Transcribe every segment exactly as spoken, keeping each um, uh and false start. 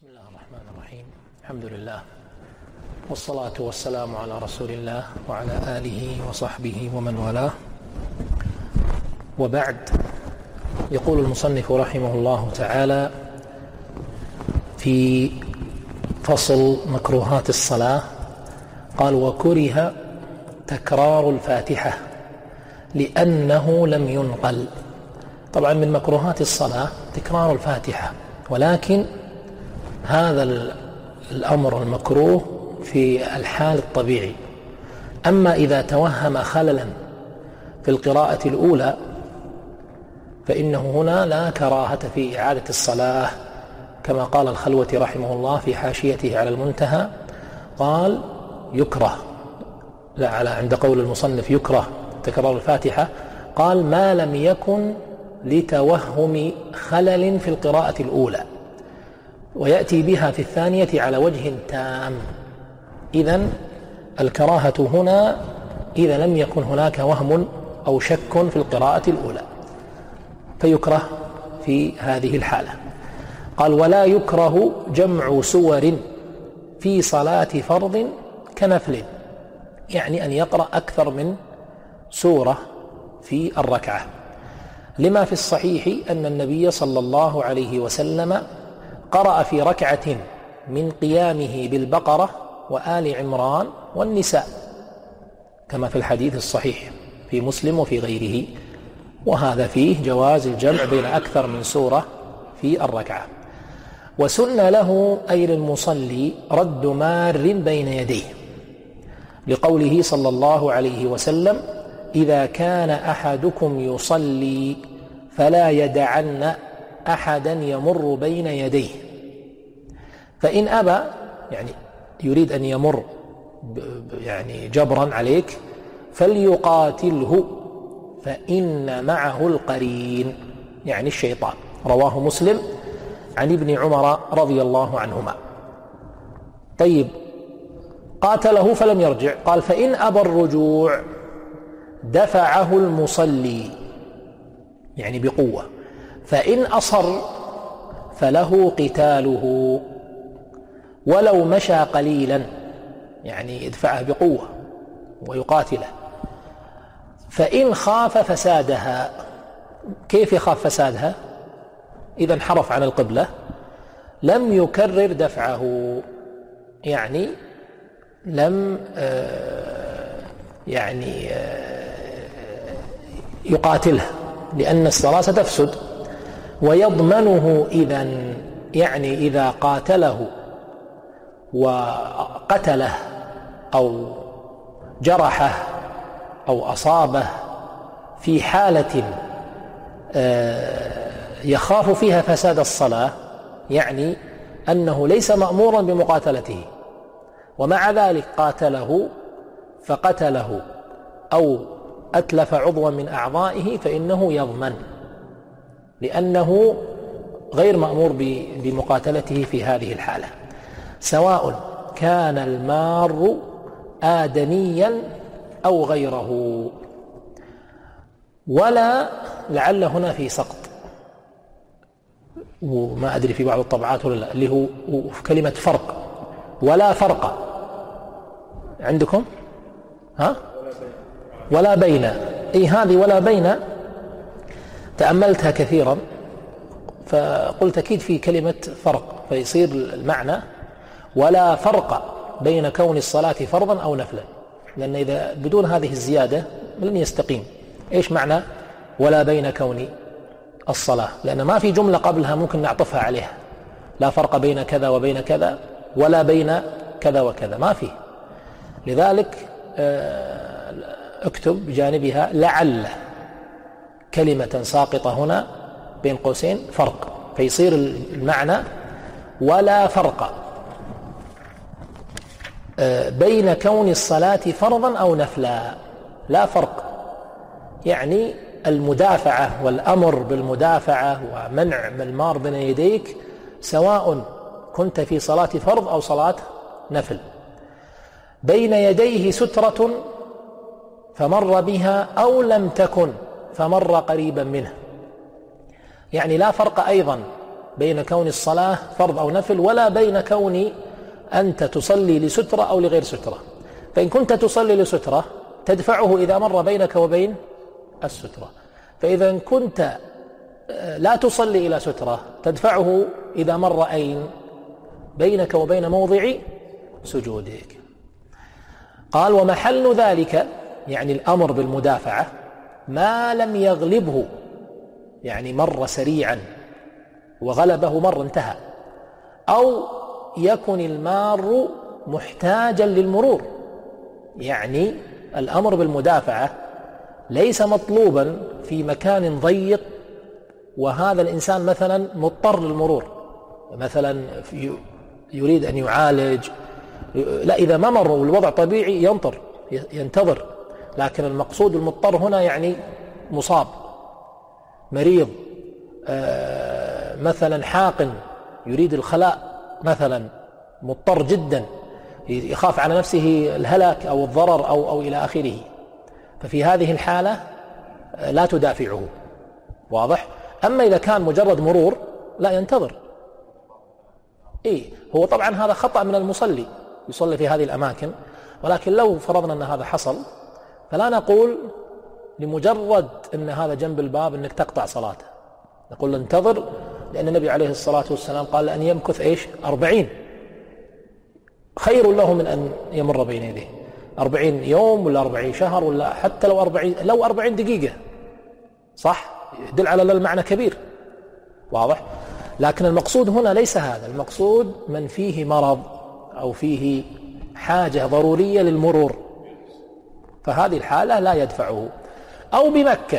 بسم الله الرحمن الرحيم. الحمد لله والصلاة والسلام على رسول الله وعلى آله وصحبه ومن والاه، وبعد. يقول المصنف رحمه الله تعالى في فصل مكروهات الصلاة، قال: وكره تكرار الفاتحة لأنه لم ينقل. طبعا من مكروهات الصلاة تكرار الفاتحة، ولكن هذا الأمر المكروه في الحال الطبيعي. أما إذا توهم خللا في القراءة الأولى فإنه هنا لا كراهة في إعادة الصلاة، كما قال الخلوة رحمه الله في حاشيته على المنتهى، قال: يكره، لا على عند قول المصنف يكره تكرار الفاتحة، قال: ما لم يكن لتوهم خلل في القراءة الأولى، ويأتي بها في الثانية على وجه تام. إذن الكراهة هنا إذا لم يكن هناك وهم أو شك في القراءة الأولى، فيكره في هذه الحالة. قال: ولا يكره جمع سور في صلاة فرض كنفل، يعني أن يقرأ أكثر من سورة في الركعة، لما في الصحيح أن النبي صلى الله عليه وسلم قرأ في ركعة من قيامه بالبقرة وآل عمران والنساء، كما في الحديث الصحيح في مسلم وفي غيره، وهذا فيه جواز الجمع بين أكثر من سورة في الركعة. وسن له أي للمصلي رد مار بين يديه، لقوله صلى الله عليه وسلم: إذا كان أحدكم يصلي فلا يدعن أحدا يمر بين يديه، فإن أبى، يعني يريد أن يمر يعني جبرا عليك، فليقاتله فإن معه القرين، يعني الشيطان. رواه مسلم عن ابن عمر رضي الله عنهما. طيب، قاتله فلم يرجع، قال: فإن أبى الرجوع دفعه المصلي، يعني بقوة، فإن أصر فله قتاله ولو مشى قليلا، يعني يدفعه بقوة ويقاتله. فإن خاف فسادها، كيف يخاف فسادها؟ إذا انحرف عن القبلة لم يكرر دفعه، يعني لم يعني يقاتله، لأن الصلاة ستفسد. ويضمنه إذن، يعني إذا قاتله وقتله أو جرحه أو أصابه في حالة يخاف فيها فساد الصلاة، يعني أنه ليس مأمورا بمقاتلته، ومع ذلك قاتله فقتله أو أتلف عضوا من أعضائه، فإنه يضمن، لأنه غير مأمور بمقاتلته في هذه الحالة، سواء كان المار آدميا أو غيره. ولا لعل هنا في سقط، وما أدري في بعض الطبعات ولا لا، اللي هو في كلمة فرق. ولا فرق عندكم؟ ها؟ ولا بين، أي هذه ولا بين تأملتها كثيرا، فقلت أكيد في كلمة فرق، فيصير المعنى ولا فرق بين كون الصلاة فرضا أو نفلا، لأن إذا بدون هذه الزيادة لن يستقيم. إيش معنى ولا بين كون الصلاة؟ لأن ما في جملة قبلها ممكن نعطفها عليها، لا فرق بين كذا وبين كذا، ولا بين كذا وكذا، ما فيه. لذلك اكتب بجانبها لعل كلمة ساقطة هنا بين قوسين فرق، فيصير المعنى ولا فرق بين كون الصلاة فرضا أو نفلا. لا فرق، يعني المدافعة والأمر بالمدافعة ومنع المار بين يديك، سواء كنت في صلاة فرض أو صلاة نفل. بين يديه سترة فمر بها أو لم تكن فمر قريبا منه، يعني لا فرق أيضا بين كون الصلاة فرض أو نفل، ولا بين كون أنت تصلي لسترة أو لغير سترة. فإن كنت تصلي لسترة تدفعه إذا مر بينك وبين السترة، فإذا كنت لا تصلي إلى سترة تدفعه إذا مر أين بينك وبين موضع سجودك. قال ومحل ذلك يعني الأمر بالمدافعة ما لم يغلبه، يعني مر سريعا وغلبه مر انتهى، أو يكن المار محتاجا للمرور. يعني الأمر بالمدافعة ليس مطلوبا في مكان ضيق وهذا الإنسان مثلا مضطر للمرور، مثلا يريد أن يعالج، لا، إذا ما مر والوضع طبيعي ينطر ينتظر، لكن المقصود المضطر هنا يعني مصاب مريض، آه مثلا حاقن يريد الخلاء، مثلا مضطر جدا يخاف على نفسه الهلاك أو الضرر أو, أو إلى آخره، ففي هذه الحالة لا تدافعه. واضح؟ أما إذا كان مجرد مرور لا ينتظر. إيه هو طبعا هذا خطأ من المصلي يصلي في هذه الأماكن، ولكن لو فرضنا أن هذا حصل فلا نقول لمجرد أن هذا جنب الباب أنك تقطع صلاته، نقول انتظر، لأن النبي عليه الصلاة والسلام قال أن يمكث إيش أربعين خير له من أن يمر بين يديه، أربعين يوم ولا أربعين شهر ولا حتى لو أربعين لو أربعين دقيقة، صح؟ يدل على المعنى كبير. واضح؟ لكن المقصود هنا ليس هذا، المقصود من فيه مرض أو فيه حاجة ضرورية للمرور، فهذه الحالة لا يدفعه. أو بمكة،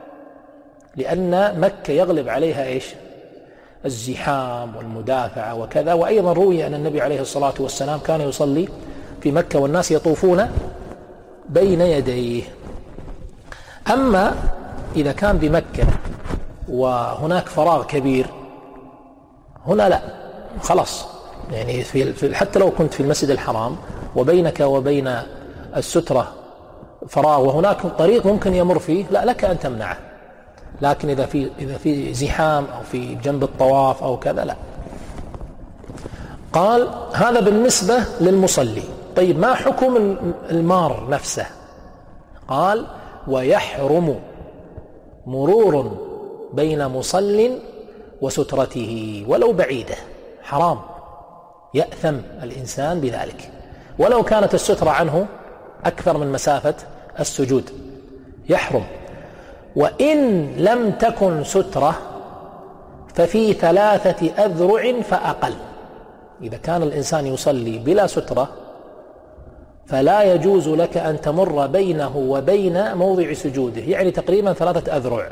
لأن مكة يغلب عليها إيش؟ الزحام والمدافعة وكذا. وأيضا روي أن النبي عليه الصلاة والسلام كان يصلي في مكة والناس يطوفون بين يديه. أما إذا كان بمكة وهناك فراغ كبير، هنا لا، خلاص، يعني في حتى لو كنت في المسجد الحرام وبينك وبين السترة فراغ وهناك طريق ممكن يمر فيه، لا لك أن تمنعه. لكن إذا في إذا في زحام أو في جنب الطواف أو كذا لا. قال هذا بالنسبة للمصلي. طيب ما حكم المار نفسه؟ قال ويحرم مرور بين مصل وسترته ولو بعيدة، حرام، يأثم الإنسان بذلك ولو كانت السترة عنه أكثر من مسافة السجود، يحرم. وإن لم تكن سترة ففي ثلاثة أذرع فأقل. إذا كان الإنسان يصلي بلا سترة فلا يجوز لك أن تمر بينه وبين موضع سجوده، يعني تقريبا ثلاثة أذرع،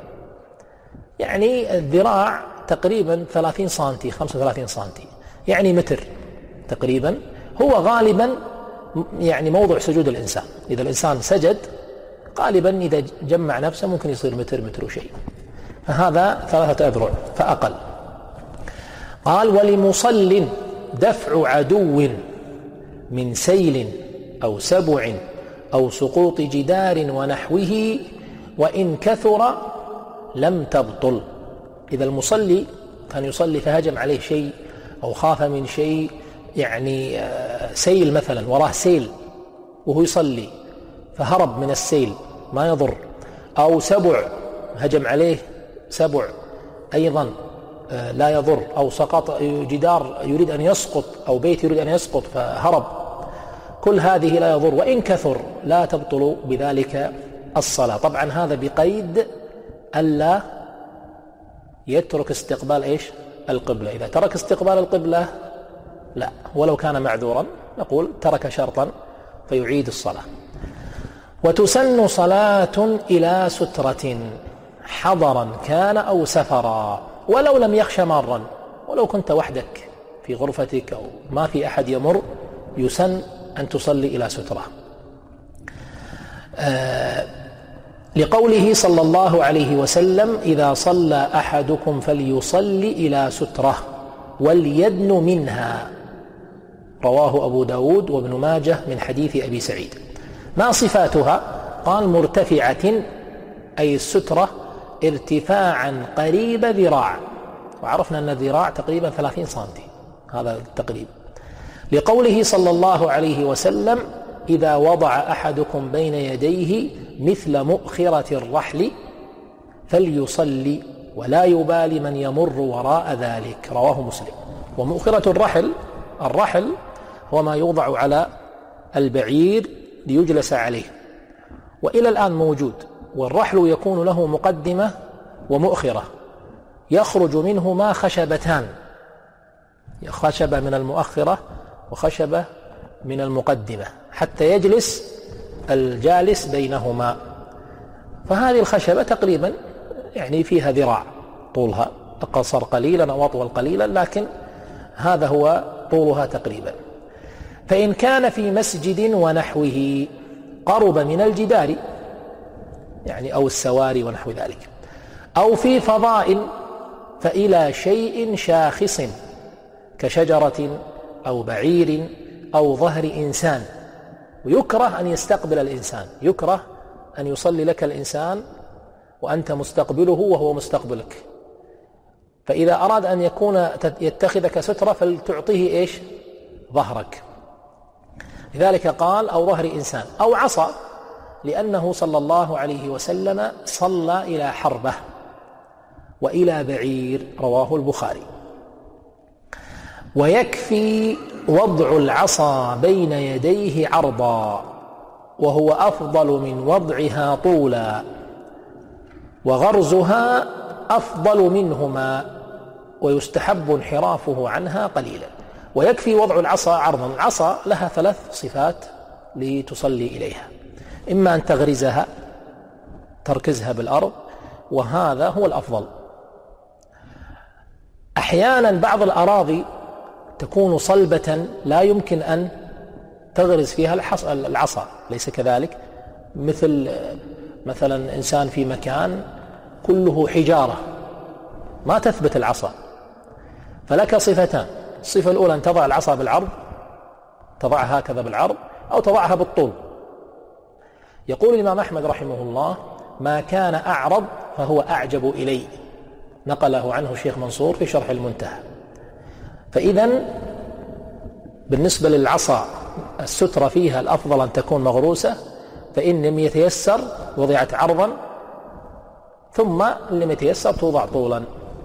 يعني الذراع تقريبا ثلاثين سنتي خمسة وثلاثين سنتي، يعني متر تقريبا، هو غالبا يعني موضع سجود الإنسان. إذا الإنسان سجد غالبا إذا جمع نفسه ممكن يصير متر متر وشيء، فهذا ثلاثة أذرع فأقل. قال ولمصل دفع عدو من سيل أو سبع أو سقوط جدار ونحوه وإن كثر لم تبطل. إذا المصلي كان يصلي فهجم عليه شيء أو خاف من شيء، يعني سيل مثلا، وراه سيل وهو يصلي فهرب من السيل ما يضر، أو سبع هجم عليه سبع أيضا لا يضر، أو سقط جدار يريد أن يسقط أو بيت يريد أن يسقط فهرب، كل هذه لا يضر. وإن كثر لا تبطل بذلك الصلاة. طبعا هذا بقيد ألا يترك استقبال إيش؟ القبلة. إذا ترك استقبال القبلة لا، ولو كان معذورا نقول ترك شرطا فيعيد الصلاة. وتسن صلاة إلى سترة حضرا كان أو سفرا ولو لم يخش مارا، ولو كنت وحدك في غرفتك أو ما في أحد يمر يسن أن تصلي إلى سترة، آه لقوله صلى الله عليه وسلم إذا صلى أحدكم فليصلي إلى سترة وليدن منها، رواه أبو داود وابن ماجه من حديث أبي سعيد. ما صفاتها؟ قال مرتفعة، أي السترة ارتفاعا قريب ذراع، وعرفنا أن الذراع تقريبا ثلاثين سنتي، هذا التقريب. لقوله صلى الله عليه وسلم: إذا وضع أحدكم بين يديه مثل مؤخرة الرحل فليصلي ولا يبال من يمر وراء ذلك، رواه مسلم. ومؤخرة الرحل، الرحل هو ما يوضع على البعير ليجلس عليه، وإلى الآن موجود. والرحل يكون له مقدمة ومؤخرة، يخرج منهما خشبتان، خشبة من المؤخرة وخشبة من المقدمة، حتى يجلس الجالس بينهما. فهذه الخشبة تقريبا يعني فيها ذراع طولها، أقصر قليلا أو أطول قليلا، لكن هذا هو طولها تقريبا. فإن كان في مسجد ونحوه قرب من الجدار يعني أو السواري ونحو ذلك، أو في فضاء فإلى شيء شاخص كشجرة أو بعير أو ظهر إنسان. ويكره أن يستقبل الإنسان، يكره أن يصلي لك الإنسان وأنت مستقبله وهو مستقبلك. فإذا أراد أن يكون يتخذك سترة فلتعطيه إيش؟ ظهرك. لذلك قال: أو ظهر إنسان أو عصا، لأنه صلى الله عليه وسلم صلى إلى حربة وإلى بعير، رواه البخاري. ويكفي وضع العصا بين يديه عرضا، وهو أفضل من وضعها طولا، وغرزها أفضل منهما، ويستحب انحرافه عنها قليلا. ويكفي وضع العصا عرضا. العصا لها ثلاث صفات لتصلي إليها: إما أن تغرزها تركزها بالأرض، وهذا هو الأفضل. أحيانا بعض الأراضي تكون صلبة لا يمكن أن تغرز فيها العصا، ليس كذلك؟ مثل مثلا إنسان في مكان كله حجارة ما تثبت العصا، فلك صفتان: الصفة الأولى أن تضع العصا بالعرض، تضعها هكذا بالعرض، أو تضعها بالطول. يقول الإمام أحمد رحمه الله: ما كان أعرض فهو أعجب إلي، نقله عنه الشيخ منصور في شرح المنتهى. فإذن بالنسبة للعصا السترة فيها الأفضل أن تكون مغروسة، فإن لم يتيسر وضعت عرضا، ثم لم يتيسر توضع طولا.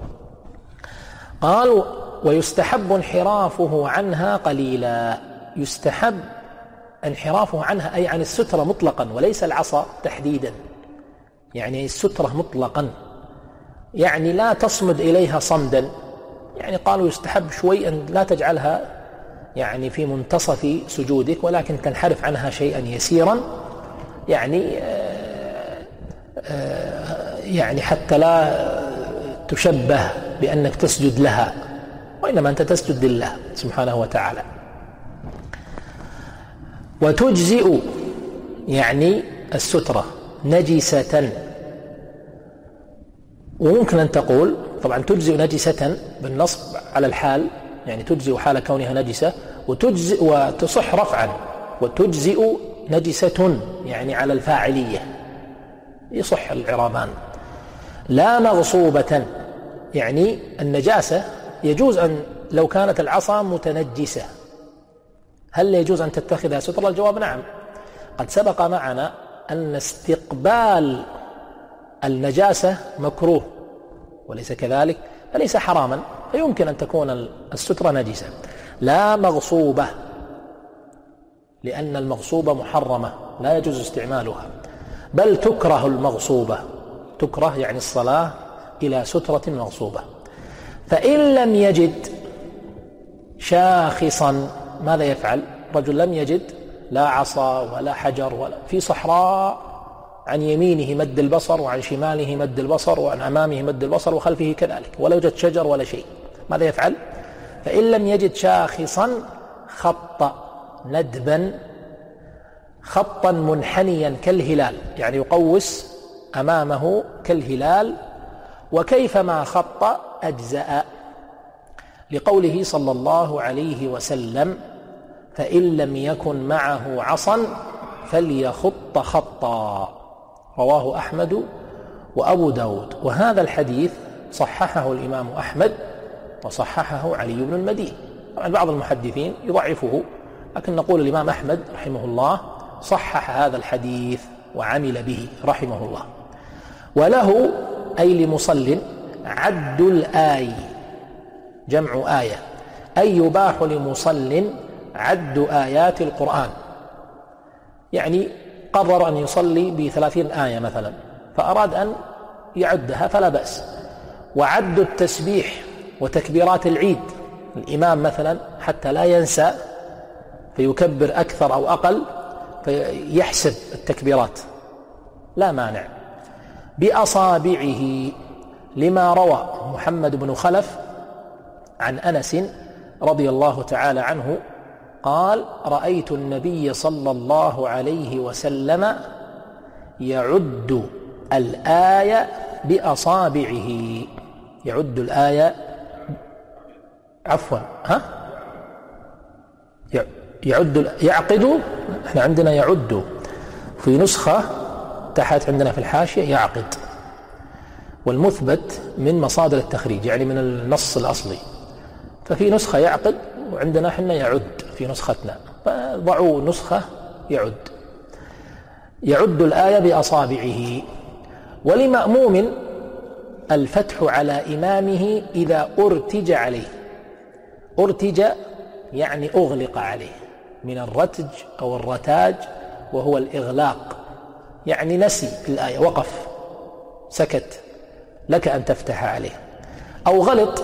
قال: ويستحب انحرافه عنها قليلا. يستحب انحرافه عنها أي عن السترة مطلقا، وليس العصا تحديدا، يعني السترة مطلقا، يعني لا تصمد إليها صمدا. يعني قالوا يستحب شوي أن لا تجعلها يعني في منتصف سجودك، ولكن تنحرف عنها شيئا يسيرا، يعني آآ آآ يعني حتى لا تشبه بأنك تسجد لها، وإنما أنت تسجد لله سبحانه وتعالى. وتجزئ يعني السترة نجسة، وممكن أن تقول طبعا تجزئ نجسة بالنصب على الحال، يعني تجزئ حال كونها نجسة، وتجزئ وتصح رفعا، وتجزئ نجسة يعني على الفاعلية، يصح العرابان. لا مغصوبة، يعني النجاسة يجوز أن لو كانت العصا متنجسة هل يجوز أن تتخذها سترة؟ الجواب نعم. قد سبق معنا أن استقبال النجاسة مكروه، وليس كذلك؟ فليس حراما، فيمكن أن تكون السترة نجسة. لا مغصوبة، لأن المغصوبة محرمة لا يجوز استعمالها، بل تكره المغصوبة، تكره يعني الصلاة إلى سترة مغصوبة. فإن لم يجد شاخصا ماذا يفعل؟ رجل لم يجد لا عصا ولا حجر ولا في صحراء، عن يمينه مد البصر وعن شماله مد البصر وعن أمامه مد البصر وخلفه كذلك، ولا يوجد شجر ولا شيء، ماذا يفعل؟ فإن لم يجد شاخصا خط ندبا خطا منحنيا كالهلال، يعني يقوس أمامه كالهلال، وكيفما خط أجزأ، لقوله صلى الله عليه وسلم: فإن لم يكن معه عصا فليخط خطا، رواه أحمد وأبو داود. وهذا الحديث صححه الإمام أحمد وصححه علي بن المديني. طبعا بعض المحدثين يضعفه، لكن نقول الإمام أحمد رحمه الله صحح هذا الحديث وعمل به رحمه الله. وله أي لمصل عد الآي، جمع آية، أي يباح لمصل عد آيات القرآن، يعني قرر أن يصلي بثلاثين آية مثلا فأراد أن يعدها فلا بأس. وعد التسبيح وتكبيرات العيد، الإمام مثلا حتى لا ينسى فيكبر أكثر أو أقل فيحسب التكبيرات لا مانع. بأصابعه، لما روى محمد بن خلف عن أنس رضي الله تعالى عنه قال: رأيت النبي صلى الله عليه وسلم يعد الآية بأصابعه. يعد الآية عفوا ها يعد يعقد، احنا عندنا يعد، في نسخة تحت عندنا في الحاشية يعقد، والمثبت من مصادر التخريج يعني من النص الأصلي، ففي نسخة يعقد وعندنا احنا يعد في نسختنا، فضعوا نسخة يعد. يعد الآية بأصابعه. ولمأموم الفتح على إمامه إذا أرتج عليه. أرتج يعني أغلق عليه، من الرتج أو الرتاج وهو الإغلاق، يعني نسي الآية، وقف سكت، لك أن تفتح عليه، أو غلط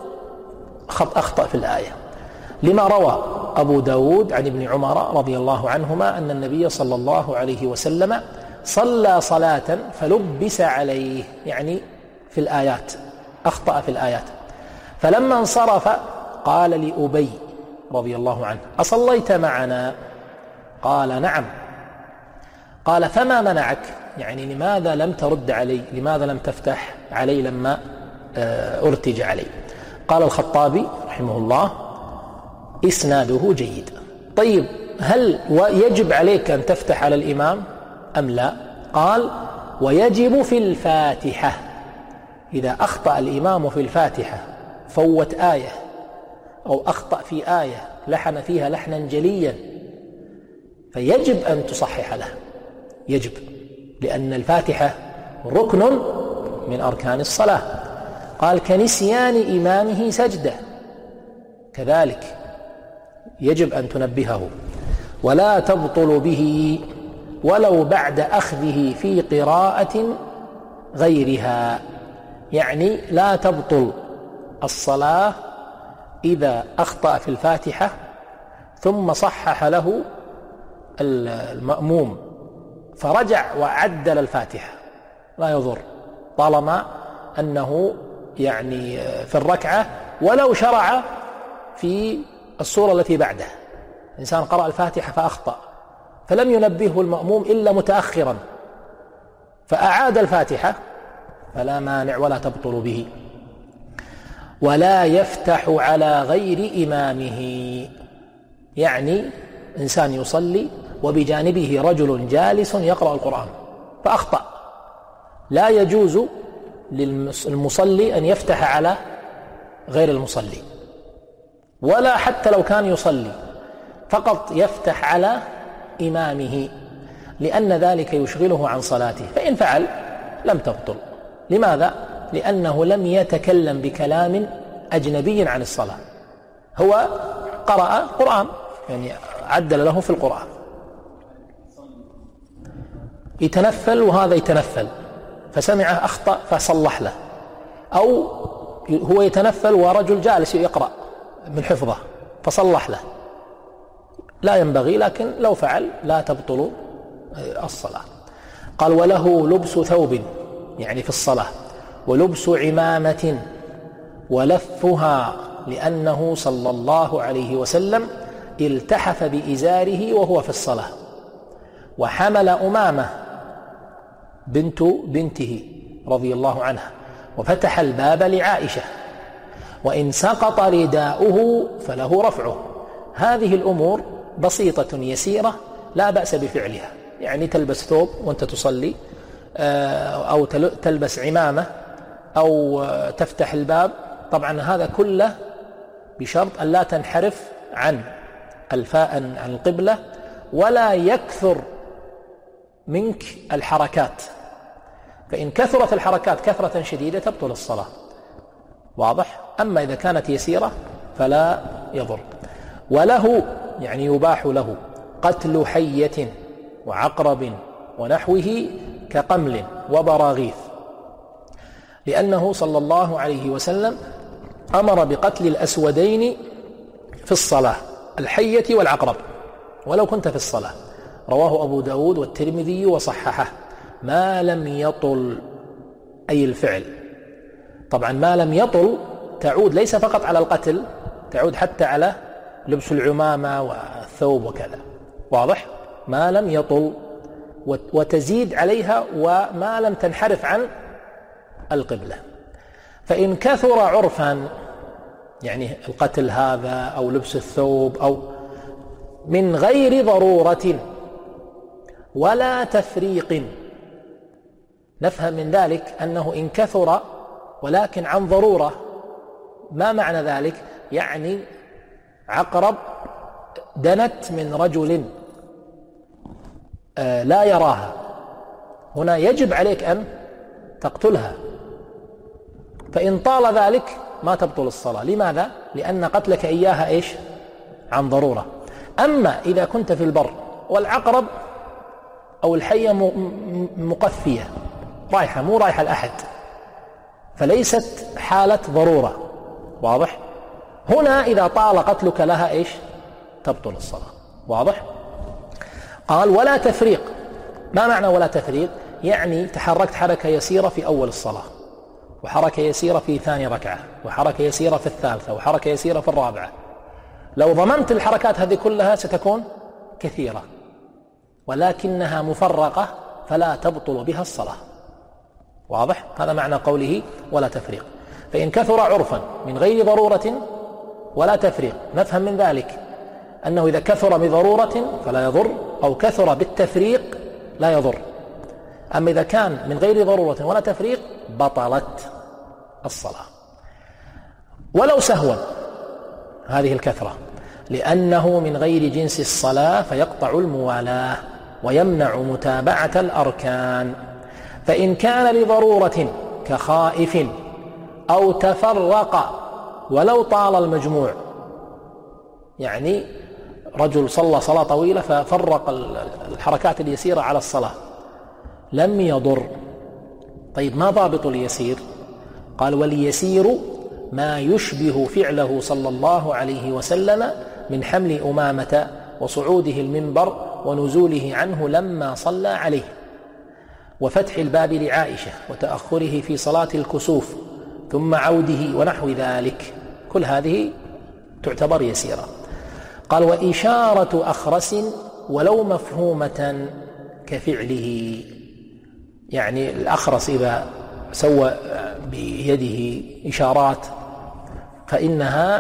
خط أخطأ في الآية. لما روى أبو داود عن ابن عمر رضي الله عنهما أن النبي صلى الله عليه وسلم صلى صلاة فلبس عليه، يعني في الآيات أخطأ في الآيات، فلما انصرف قال لأبي رضي الله عنه: أصليت معنا؟ قال: نعم. قال: فما منعك؟ يعني لماذا لم ترد علي، لماذا لم تفتح علي لما أرتج علي؟ قال الخطابي رحمه الله: إسناده جيد. طيب، هل يجب عليك أن تفتح على الإمام أم لا؟ قال: ويجب في الفاتحة، إذا أخطأ الإمام في الفاتحة، فوت آية أو أخطأ في آية لحن فيها لحنا جليا، فيجب أن تصحح له، يجب، لأن الفاتحة ركن من أركان الصلاة. قال: كنسيان إمامه سجدة، كذلك يجب أن تنبهه. ولا تبطل به ولو بعد أخذه في قراءة غيرها، يعني لا تبطل الصلاة إذا أخطأ في الفاتحة ثم صحح له المأموم فرجع وعدل الفاتحة، لا يضر، طالما أنه يعني في الركعة، ولو شرع في السورة التي بعدها. إنسان قرأ الفاتحة فأخطأ فلم ينبهه المأموم إلا متأخرا فأعاد الفاتحة فلا مانع ولا تبطل به. ولا يفتح على غير إمامه، يعني إنسان يصلي وبجانبه رجل جالس يقرأ القرآن فأخطأ، لا يجوز للمصلي أن يفتح على غير المصلي، ولا حتى لو كان يصلي، فقط يفتح على إمامه، لأن ذلك يشغله عن صلاته، فإن فعل لم تبطل. لماذا؟ لأنه لم يتكلم بكلام أجنبي عن الصلاة، هو قرأ قرآن، يعني عدل له في القرآن. يتنفل وهذا يتنفل فسمعه أخطأ فصلح له، أو هو يتنفل ورجل جالس يقرأ من حفظه فصلح له، لا ينبغي، لكن لو فعل لا تبطل الصلاة. قال: وله لبس ثوب، يعني في الصلاة، ولبس عمامة، ولفها، لأنه صلى الله عليه وسلم التحف بإزاره وهو في الصلاة. وحمل أمامة بنت بنته رضي الله عنها وفتح الباب لعائشة، وإن سقط رداؤه فله رفعه. هذه الأمور بسيطة يسيرة لا بأس بفعلها، يعني تلبس ثوب وأنت تصلي، أو تلبس عمامة، أو تفتح الباب طبعا هذا كله بشرط أن لا تنحرف عن الفاء عن القبلة ولا يكثر منك الحركات، فإن كثرت الحركات كثرة شديدة تبطل الصلاة، واضح؟ أما إذا كانت يسيرة فلا يضر. وله يعني يباح له قتل حية وعقرب ونحوه كقمل وبراغيث، لأنه صلى الله عليه وسلم أمر بقتل الأسودين في الصلاة، الحية والعقرب، ولو كنت في الصلاة. رواه أبو داود والترمذي وصححه، ما لم يطل أي الفعل. طبعا ما لم يطل تعود ليس فقط على القتل، تعود حتى على لبس العمامة والثوب وكذا، واضح؟ ما لم يطل، وتزيد عليها وما لم تنحرف عن القبلة. فإن كثر عرفا، يعني القتل هذا أو لبس الثوب أو من غير ضرورة ولا تفريق، نفهم من ذلك أنه إن كثر ولكن عن ضرورة. ما معنى ذلك؟ يعني عقرب دنت من رجل لا يراها، هنا يجب عليك أن تقتلها، فإن طال ذلك ما تبطل الصلاة. لماذا؟ لأن قتلك إياها إيش؟ عن ضرورة. أما إذا كنت في البر والعقرب أو الحية مقفية رايحة مو رايحة الأحد، فليست حالة ضرورة، واضح؟ هنا إذا طال قتلك لها إيش؟ تبطل الصلاة، واضح؟ قال ولا تفريق. ما معنى ولا تفريق؟ يعني تحركت حركة يسيرة في أول الصلاة، وحركة يسيرة في ثاني ركعة، وحركة يسيرة في الثالثة، وحركة يسيرة في الرابعة. لو ضمنت الحركات هذه كلها ستكون كثيرة، ولكنها مفرقة فلا تبطل بها الصلاة، واضح؟ هذا معنى قوله ولا تفريق. فإن كثر عرفا من غير ضرورة ولا تفريق، نفهم من ذلك أنه إذا كثر بضرورة فلا يضر، أو كثر بالتفريق لا يضر. أما إذا كان من غير ضرورة ولا تفريق بطلت الصلاة ولو سهوا هذه الكثرة، لأنه من غير جنس الصلاة فيقطع الموالاة ويمنع متابعة الأركان. فإن كان لضرورة كخائف أو تفرق ولو طال المجموع، يعني رجل صلى صلاة طويلة ففرق الحركات اليسيرة على الصلاة لم يضر. طيب ما ضابط اليسير؟ قال واليسير ما يشبه فعله صلى الله عليه وسلم من حمل أمامة وصعوده المنبر ونزوله عنه لما صلى عليه، وفتح الباب لعائشة وتأخره في صلاة الكسوف ثم عوده ونحو ذلك، كل هذه تعتبر يسيرة. قال وإشارة أخرس ولو مفهومة كفعله، يعني الأخرس إذا سوى بيده إشارات فإنها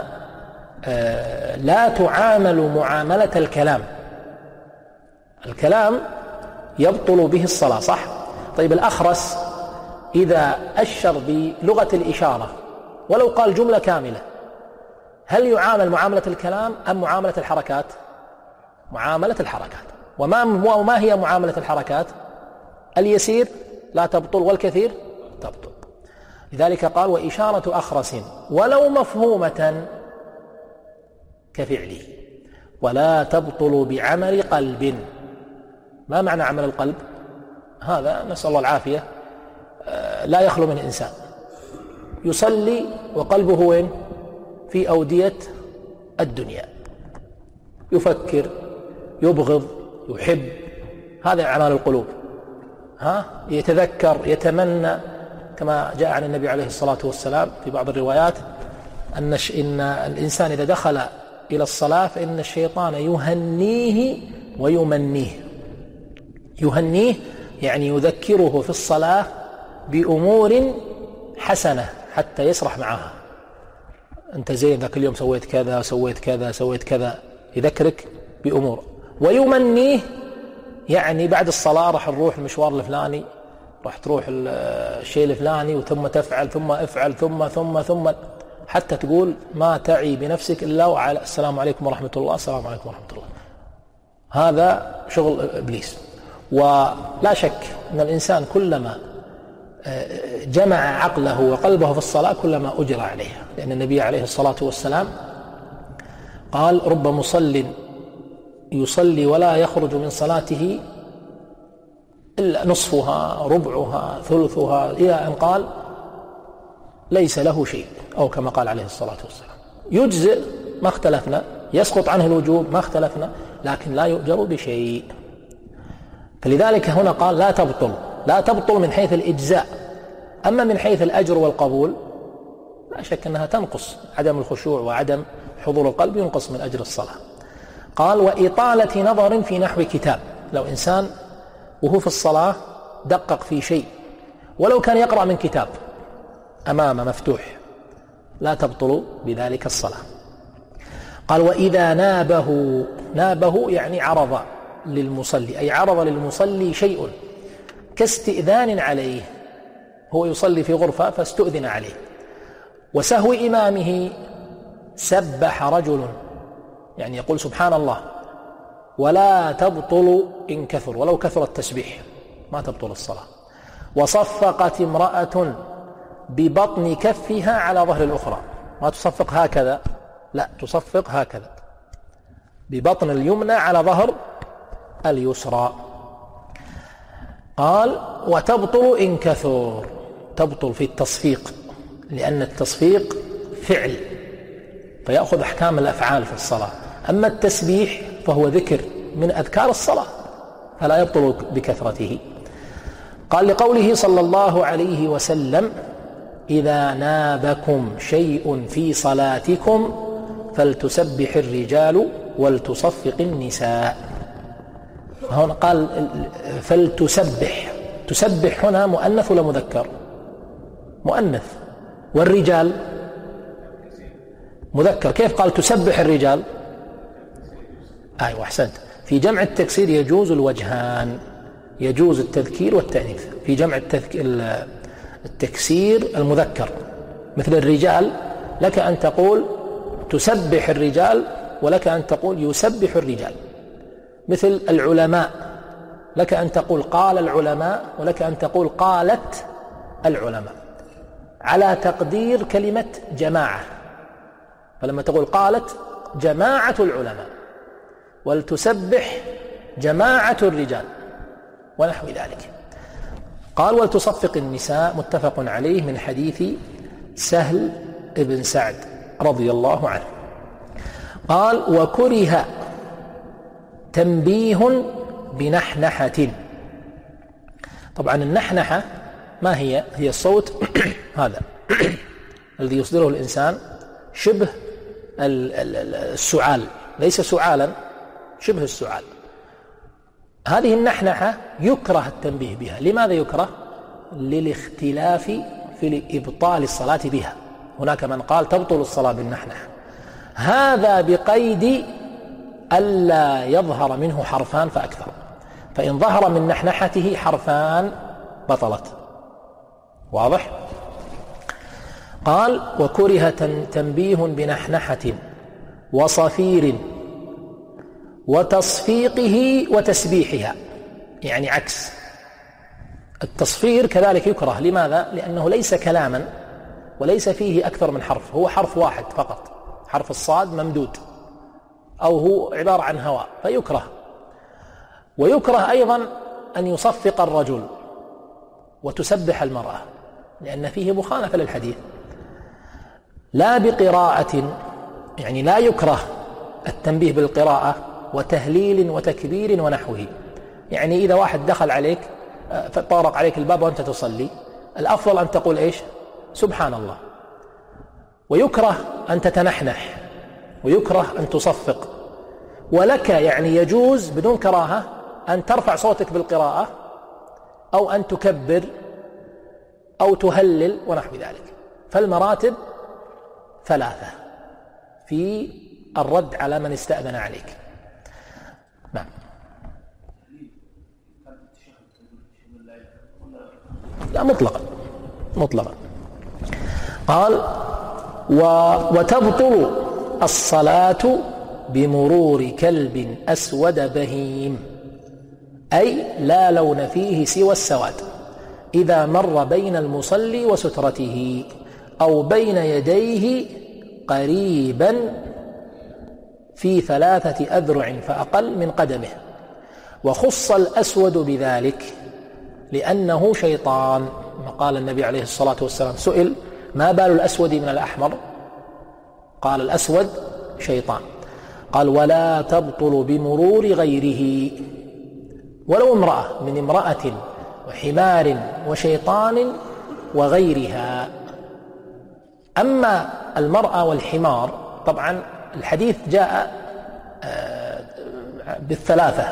لا تعامل معاملة الكلام، الكلام يبطل به الصلاة، صح؟ طيب الأخرس إذا أشر بلغة الإشارة ولو قال جملة كاملة، هل يعامل معاملة الكلام أم معاملة الحركات؟ معاملة الحركات. وما, وما هي معاملة الحركات؟ اليسير لا تبطل والكثير تبطل. لذلك قال وإشارة أخرس ولو مفهومة كفعله، ولا تبطل بعمل قلب. ما معنى عمل القلب؟ هذا نسأل الله العافية، لا يخلو من إنسان يصلي وقلبه وين؟ في أودية الدنيا، يفكر، يبغض، يحب، هذا أعمال القلوب. ها يتذكر، يتمنى، كما جاء عن النبي عليه الصلاة والسلام في بعض الروايات أن إن الإنسان إذا دخل إلى الصلاة فإن الشيطان يهنيه ويمنيه. يهنيه يعني يذكره في الصلاة بأمور حسنة حتى يسرح معها، أنت زين ذاك اليوم سويت كذا سويت كذا سويت كذا، يذكرك بأمور. ويمنيه يعني بعد الصلاة راح نروح المشوار الفلاني، راح تروح الشيء الفلاني وثم تفعل ثم افعل ثم ثم ثم حتى تقول ما تعي بنفسك إلا وعلى السلام عليكم ورحمة الله، السلام عليكم ورحمة الله. هذا شغل إبليس. ولا شك أن الإنسان كلما جمع عقله وقلبه في الصلاة كلما أجر عليها، لأن النبي عليه الصلاة والسلام قال رب مصل يصلي ولا يخرج من صلاته إلا نصفها ربعها ثلثها، إلى أن قال ليس له شيء، أو كما قال عليه الصلاة والسلام. يجزئ ما اختلفنا، يسقط عنه الوجوب ما اختلفنا، لكن لا يؤجر بشيء. فلذلك هنا قال لا تبطل، لا تبطل من حيث الإجزاء. أما من حيث الأجر والقبول لا شك أنها تنقص، عدم الخشوع وعدم حضور القلب ينقص من أجر الصلاة. قال وإطالة نظر في نحو كتاب، لو إنسان وهو في الصلاة دقق في شيء ولو كان يقرأ من كتاب أمامه مفتوح لا تبطل بذلك الصلاة. قال وإذا نابه، نابه يعني عرض للمصلي، أي عرض للمصلي شيء كاستئذان عليه، هو يصلي في غرفة فاستؤذن عليه، وسهو إمامه سبح رجل، يعني يقول سبحان الله، ولا تبطل إن كثر، ولو كثر التسبيح ما تبطل الصلاة. وصفقت امرأة ببطن كفها على ظهر الأخرى، ما تصفق هكذا، لا تصفق هكذا ببطن اليمنى على ظهر اليسرى. قال وتبطل إن كثر، تبطل في التصفيق، لأن التصفيق فعل فيأخذ أحكام الأفعال في الصلاة، أما التسبيح فهو ذكر من أذكار الصلاة فلا يبطل بكثرته. قال لقوله صلى الله عليه وسلم إذا نابكم شيء في صلاتكم فلتسبح الرجال ولتصفق النساء. هنا قال فلتسبح، تسبح هنا مؤنث ولا مذكر؟ مؤنث. والرجال مذكر، كيف قال تسبح الرجال؟ أيوة أحسنت. في جمع التكسير يجوز الوجهان، يجوز التذكير والتأنيث. في جمع التكسير المذكر مثل الرجال لك أن تقول تسبح الرجال، ولك أن تقول يسبح الرجال. مثل العلماء لك أن تقول قال العلماء، ولك أن تقول قالت العلماء، على تقدير كلمة جماعة، فلما تقول قالت جماعة العلماء، ولتسبح جماعة الرجال ونحو ذلك. قال ولتصفق النساء، متفق عليه من حديث سهل بن سعد رضي الله عنه. قال وكره تنبيه بنحنحة. طبعا النحنحة ما هي؟ هي الصوت هذا الذي يصدره الإنسان شبه السعال، ليس سعالا، شبه السعال. هذه النحنحة يكره التنبيه بها. لماذا يكره؟ للاختلاف في إبطال الصلاة بها. هناك من قال تبطل الصلاة بالنحنحة، هذا بقيد ألا يظهر منه حرفان فأكثر، فإن ظهر من نحنحته حرفان بطلت. واضح؟ قال وكره تنبيه بنحنحة وصفير وتصفيقه وتسبيحها، يعني عكس. التصفير كذلك يكره. لماذا؟ لأنه ليس كلاما وليس فيه أكثر من حرف، هو حرف واحد فقط، حرف الصاد ممدود أو هو عبارة عن هواء فيكره. ويكره أيضا أن يصفق الرجل وتسبح المرأة، لأن فيه مخالفة للحديث. لا بقراءة، يعني لا يكره التنبيه بالقراءة وتهليل وتكبير ونحوه. يعني إذا واحد دخل عليك فطارق عليك الباب وأنت تصلي، الأفضل أن تقول إيش؟ سبحان الله. ويكره أن تتنحنح، ويكره أن تصفق. ولك يعني يجوز بدون كراهة أن ترفع صوتك بالقراءة أو أن تكبر أو تهلل ونحو ذلك. فالمراتب ثلاثة في الرد على من استأذن عليك. نعم. لا مطلقا، مطلقا. قال وتبطل الصلاة بمرور كلب أسود بهيم، أي لا لون فيه سوى السواد، إذا مر بين المصلي وسترته أو بين يديه قريبا في ثلاثة أذرع فأقل من قدمه. وخص الأسود بذلك لأنه شيطان. قال النبي عليه الصلاة والسلام سئل: ما بال الأسود من الأحمر؟ قال: الأسود شيطان. قال: ولا تبطل بمرور غيره، ولو امرأة من امرأة وحمار وشيطان وغيرها. أما المرأة والحمار طبعا الحديث جاء بالثلاثة،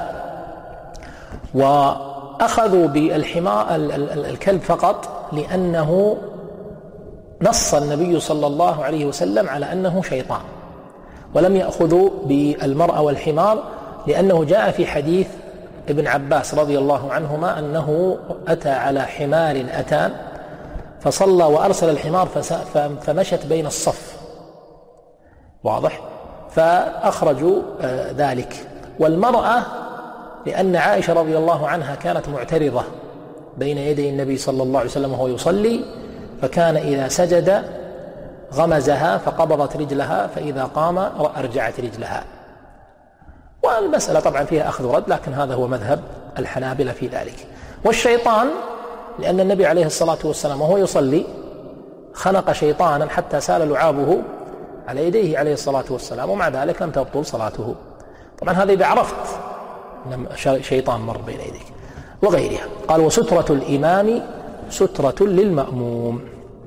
وأخذوا بالحمار الكلب فقط لأنه نص النبي صلى الله عليه وسلم على أنه شيطان، ولم يأخذوا بالمرأة والحمار لأنه جاء في حديث ابن عباس رضي الله عنهما أنه أتى على حمار أتان فصلى وأرسل الحمار فمشت بين الصف، واضح؟ فأخرجوا ذلك. والمرأة لأن عائشة رضي الله عنها كانت معترضة بين يدي النبي صلى الله عليه وسلم وهو يصلي، فكان إذا سجد غمزها فقبضت رجلها، فإذا قام أرجعت رجلها. والمسألة طبعا فيها أخذ ورد، لكن هذا هو مذهب الحنابلة في ذلك. والشيطان لأن النبي عليه الصلاة والسلام وهو يصلي خنق شيطانا حتى سال لعابه على يديه عليه الصلاة والسلام، ومع ذلك لم تبطل صلاته. طبعا هذا إذا عرفت أن شيطان مر بين يديك وغيرها. قال: وسترة الإمام سترة للمأموم.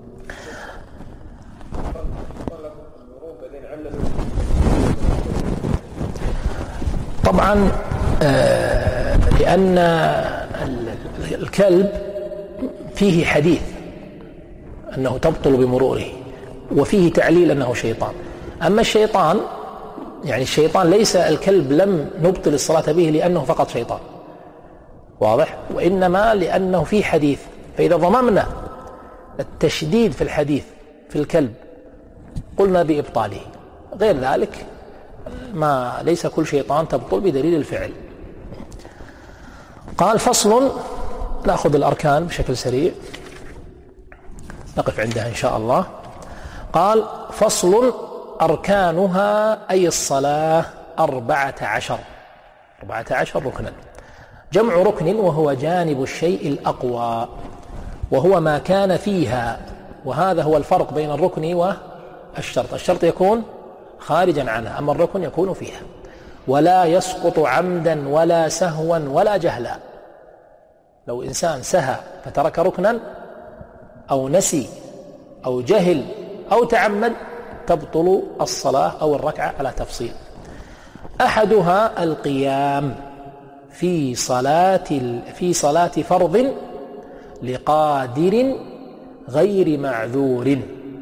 طبعا لأن الكلب فيه حديث أنه تبطل بمروره، وفيه تعليل أنه شيطان. أما الشيطان يعني الشيطان ليس الكلب لم نبطل الصلاة به لأنه فقط شيطان، واضح؟ وإنما لأنه في حديث، فإذا ضممنا التشديد في الحديث في الكلب قلنا بإبطاله. غير ذلك ما ليس كل شيطان تبطل بدليل الفعل. قال: فصل. نأخذ الأركان بشكل سريع نقف عندها إن شاء الله. قال: فصل. أركانها أي الصلاة أربعة عشر أربعة عشر ركنا. جمع ركن وهو جانب الشيء الأقوى، وهو ما كان فيها، وهذا هو الفرق بين الركن والشرط. الشرط يكون خارجا عنها، أما الركن يكون فيها. ولا يسقط عمدا ولا سهوا ولا جهلا. لو إنسان سهى فترك ركنا أو نسي أو جهل أو تعمد تبطل الصلاة أو الركعة على تفصيل. أحدها القيام في صلاة في صلاة فرض لقادر غير معذور،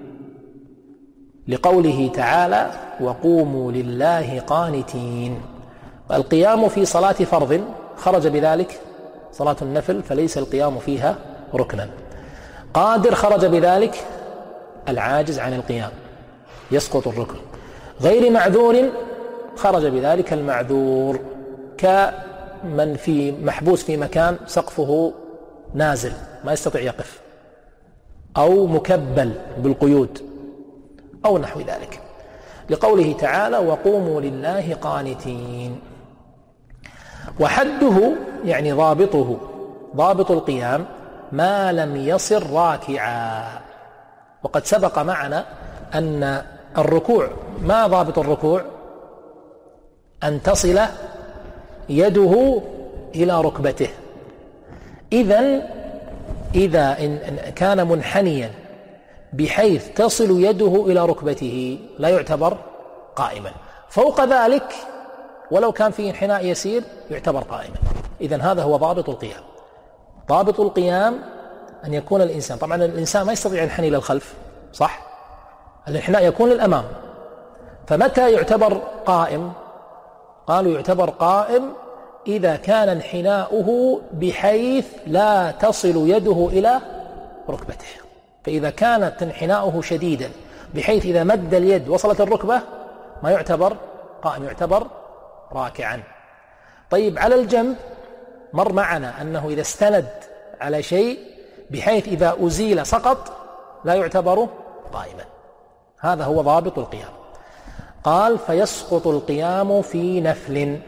لقوله تعالى: وقوموا لله قانتين. القيام في صلاة فرض خرج بذلك صلاة النفل، فليس القيام فيها ركنا. قادر خرج بذلك العاجز عن القيام، يسقط الركن. غير معذور خرج بذلك المعذور، كمن في محبوس في مكان سقفه نازل ما يستطيع يقف، أو مكبل بالقيود أو نحو ذلك، لقوله تعالى: وقوموا لله قانتين. وحده يعني ضابطه، ضابط القيام ما لم يصر راكعا. وقد سبق معنا أن الركوع ما ضابط الركوع؟ أن تصل يده إلى ركبته. إذن إذا إن كان منحنيا بحيث تصل يده إلى ركبته لا يعتبر قائما، فوق ذلك ولو كان في انحناء يسير يعتبر قائما. إذن هذا هو ضابط القيام. ضابط القيام أن يكون الإنسان، طبعا الإنسان ما يستطيع ينحني للخلف، صح؟ الانحناء يكون للأمام. فمتى يعتبر قائم؟ قالوا يعتبر قائم إذا كان انحناؤه بحيث لا تصل يده إلى ركبته. فإذا كانت انحناؤه شديدا بحيث إذا مد اليد وصلت الركبة ما يعتبر قائم، يعتبر راكعا. طيب على الجنب مر معنا أنه إذا استند على شيء بحيث إذا أزيل سقط لا يعتبر قائما. هذا هو ضابط القيام. قال فيسقط القيام في نفل.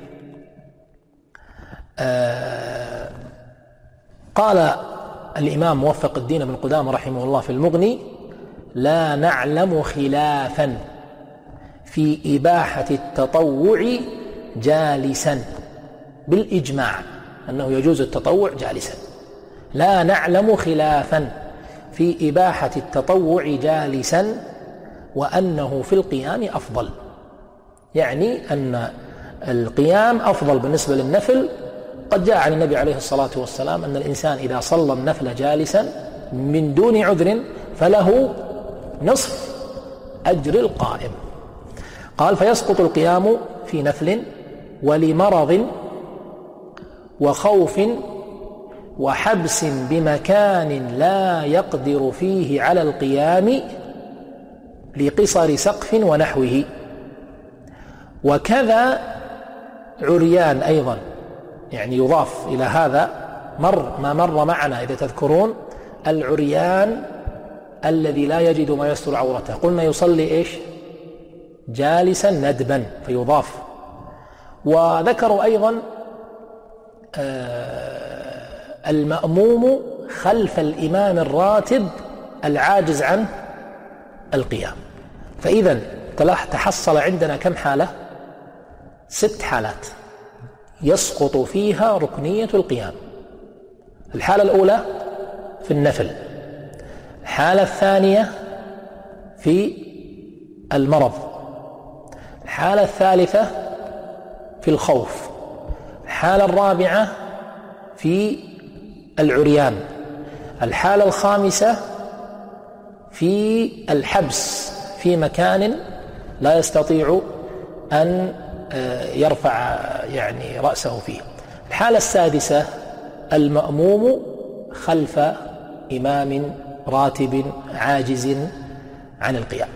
آه قال الإمام موفق الدين بن قدامة رحمه الله في المغني: لا نعلم خلافا في إباحة التطوع جالسا، بالإجماع أنه يجوز التطوع جالسا. لا نعلم خلافا في إباحة التطوع جالسا وأنه في القيام أفضل، يعني أن القيام أفضل بالنسبة للنفل. قد جاء عن النبي عليه الصلاة والسلام أن الإنسان إذا صلى النفل جالسا من دون عذر فله نصف أجر القائم. قال فيسقط القيام في نفل ولمرض وخوف وحبس بمكان لا يقدر فيه على القيام لقصر سقف ونحوه، وكذا عريان أيضا، يعني يضاف إلى هذا مر ما مر معنا إذا تذكرون العريان الذي لا يجد ما يستر عورته، قلنا يصلي إيش؟ جالسا ندبا فيضاف. وذكروا أيضا المأموم خلف الإمام الراتب العاجز عن القيام. فإذا تحصل عندنا كم حالة؟ ست حالات يسقط فيها ركنية القيام. الحالة الأولى في النفل، الحالة الثانية في المرض، الحالة الثالثة في الخوف، الحالة الرابعة في العريان، الحالة الخامسة في الحبس في مكان لا يستطيع أن يرفع يعني رأسه فيه، الحالة السادسة المأموم خلف إمام راتب عاجز عن القيام.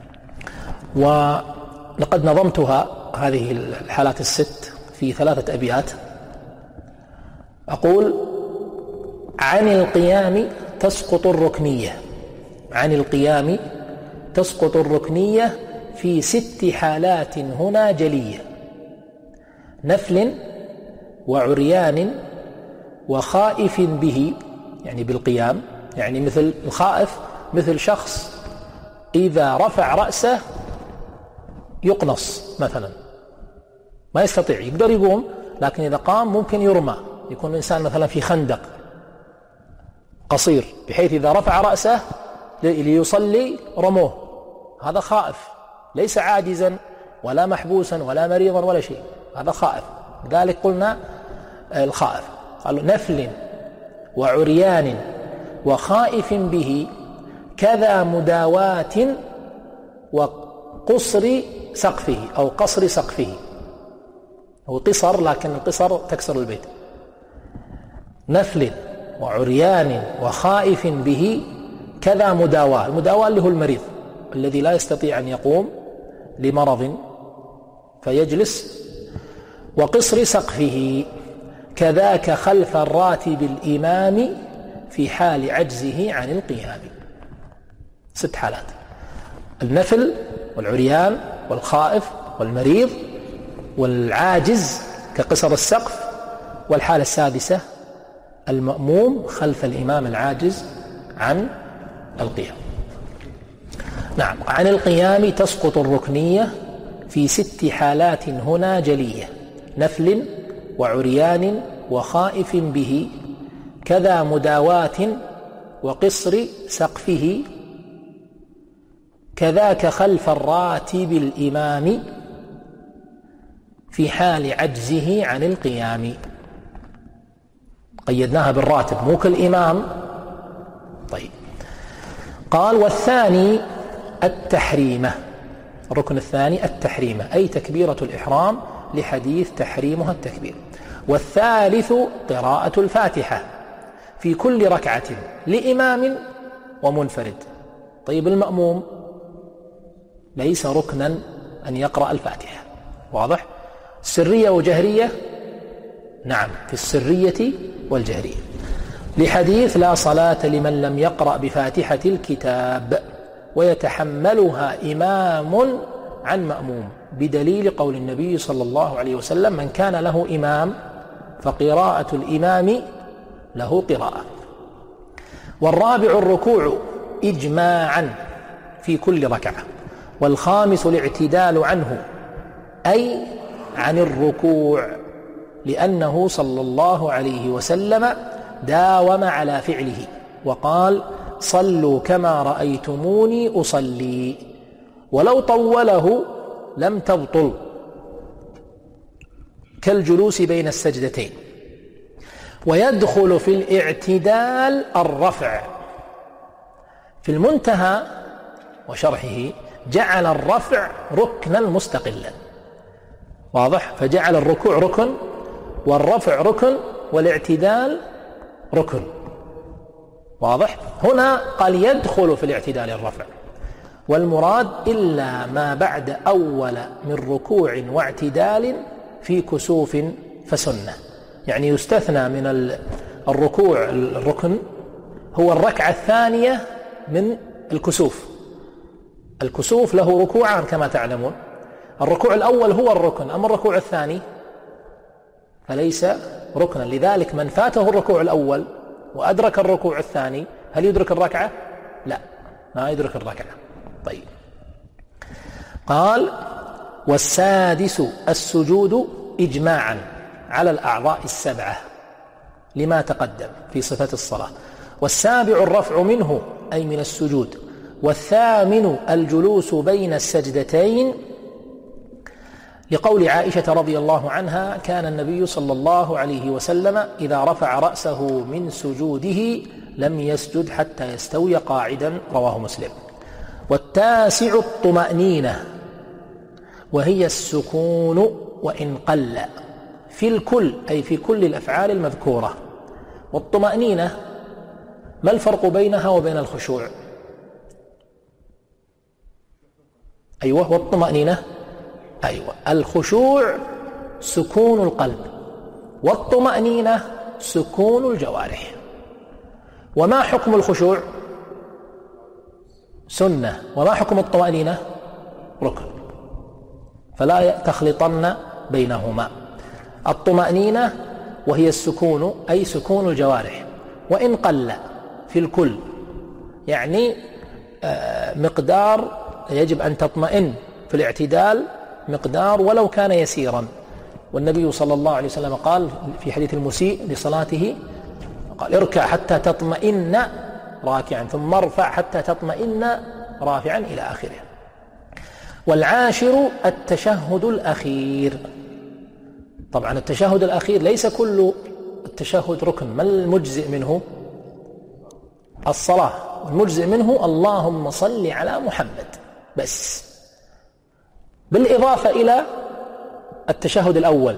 ولقد نظمتها هذه الحالات الست في ثلاثة أبيات. أقول: عن القيام تسقط الركنية، عن القيام تسقط الركنية في ست حالات هنا جلية: نفل وعريان وخائف به، يعني بالقيام، يعني مثل الخائف مثل شخص إذا رفع رأسه يقنص مثلا، ما يستطيع، يقدر يقوم لكن إذا قام ممكن يرمى، يكون الإنسان مثلا في خندق قصير بحيث إذا رفع رأسه ليصلي رموه، هذا خائف، ليس عاجزا ولا محبوسا ولا مريضا ولا شيء، هذا خائف. لذلك قلنا الخائف. قالوا: نفل وعريان وخائف به كذا مداواة وقصر سقفه، أو قصر سقفه، هو قصر لكن القصر تكسر البيت. نفل وعريان وخائف به كذا مداواة، المداواة اللي هو المريض الذي لا يستطيع أن يقوم لمرض فيجلس، وقصر سقفه كذاك خلف الراتب الإمام في حال عجزه عن القيام. ست حالات: النفل والعريان والخائف والمريض والعاجز كقصر السقف، والحالة السادسة المأموم خلف الإمام العاجز عن القيام. نعم. عن القيام تسقط الركنية في ست حالات هنا جلية: نفل وعريان وخائف به كذا مداواة وقصر سقفه كذاك خلف الراتب الإمام في حال عجزه عن القيام. قيدناها بالراتب مو كالإمام. طيب. قال: والثاني التحريمة، الركن الثاني التحريمة، أي تكبيرة الإحرام لحديث تحريمها التكبير. والثالث قراءة الفاتحة في كل ركعة لإمام ومنفرد. طيب المأموم ليس ركنا أن يقرأ الفاتحة. واضح؟ سرية وجهرية؟ نعم، في السرية والجهرية، لحديث لا صلاة لمن لم يقرأ بفاتحة الكتاب ويتحملها إمام عن مأموم، بدليل قول النبي صلى الله عليه وسلم: من كان له إمام فقراءة الإمام له قراءة. والرابع الركوع إجماعا في كل ركعة. والخامس الاعتدال عنه أي عن الركوع، لأنه صلى الله عليه وسلم داوم على فعله وقال: صلوا كما رأيتموني أصلي، ولو طوله لم تبطل، كالجلوس بين السجدتين. ويدخل في الاعتدال الرفع. في المنتهى وشرحه جعل الرفع ركنا مستقلا. واضح؟ فجعل الركوع ركن، والرفع ركن، والاعتدال ركن. واضح؟ هنا قال يدخل في الاعتدال الرفع، والمراد إلا ما بعد أول من ركوع واعتدال في كسوف فسنة. يعني يستثنى من الركوع الركن هو الركعة الثانية من الكسوف. الكسوف له ركوعان كما تعلمون، الركوع الأول هو الركن، أما الركوع الثاني فليس ركنا. لذلك من فاته الركوع الأول وأدرك الركوع الثاني هل يدرك الركعة؟ لا، ما يدرك الركعة. طيب، قال: والسادس السجود إجماعا على الأعضاء السبعة لما تقدم في صفة الصلاة. والسابع الرفع منه أي من السجود. والثامن الجلوس بين السجدتين، لقول عائشة رضي الله عنها: كان النبي صلى الله عليه وسلم إذا رفع رأسه من سجوده لم يسجد حتى يستوي قاعدا، رواه مسلم. والتاسع الطمأنينة، وهي السكون وإن قل في الكل، أي في كل الأفعال المذكورة. والطمأنينة ما الفرق بينها وبين الخشوع؟ أيوة، والطمأنينة أيوة، الخشوع سكون القلب، والطمأنينة سكون الجوارح. وما حكم الخشوع؟ سنة. وما حكم الطمأنينة؟ ركن. فلا تخلطن بينهما. الطمأنينة وهي السكون أي سكون الجوارح، وإن قل في الكل، يعني مقدار يجب أن تطمئن في الاعتدال مقدار ولو كان يسيرا. والنبي صلى الله عليه وسلم قال في حديث المسيء لصلاته، قال: اركع حتى تطمئن راكعا، ثم ارفع حتى تطمئن رافعا، إلى آخره. والعاشر التشهد الأخير. طبعا التشهد الأخير ليس كل التشهد ركن. ما المجزئ منه؟ الصلاة. والمجزئ منه اللهم صل على محمد بس، بالإضافة إلى التشهد الأول.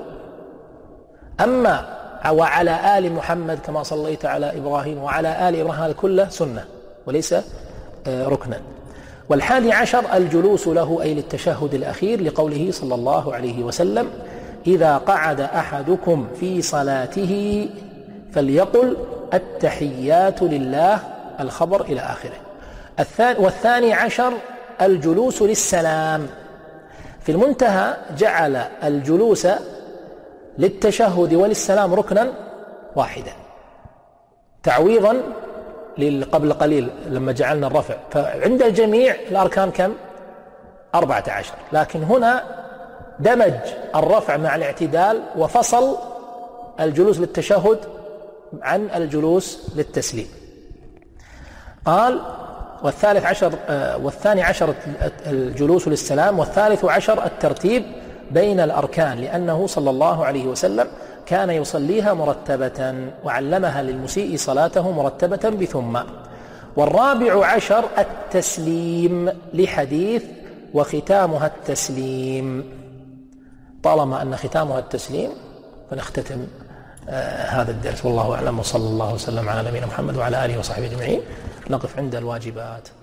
أما وعلى آل محمد كما صليت على إبراهيم وعلى آل إبراهيم، هذا كله سنة وليس ركنا. والحادي عشر الجلوس له أي للتشهد الأخير، لقوله صلى الله عليه وسلم: إذا قعد أحدكم في صلاته فليقل التحيات لله، الخبر، إلى آخره. والثاني عشر الجلوس للسلام. في المنتهى جعل الجلوس للتشهد وللسلام ركنا واحدا، تعويضا قبل قليل لما جعلنا الرفع. فعند الجميع الأركان كم؟ أربعة عشر، لكن هنا دمج الرفع مع الاعتدال وفصل الجلوس للتشهد عن الجلوس للتسليم. قال: والثالث عشر والثاني عشر الجلوس للسلام. والثالث عشر الترتيب بين الأركان، لأنه صلى الله عليه وسلم كان يصليها مرتبة، وعلمها للمسيء صلاته مرتبة بثم. والرابع عشر التسليم، لحديث وختامها التسليم. طالما أن ختامها التسليم فنختتم آه هذا الدرس، والله أعلم، وصلى الله وسلم على نبينا محمد وعلى آله وصحبه أجمعين. نقف عند الواجبات.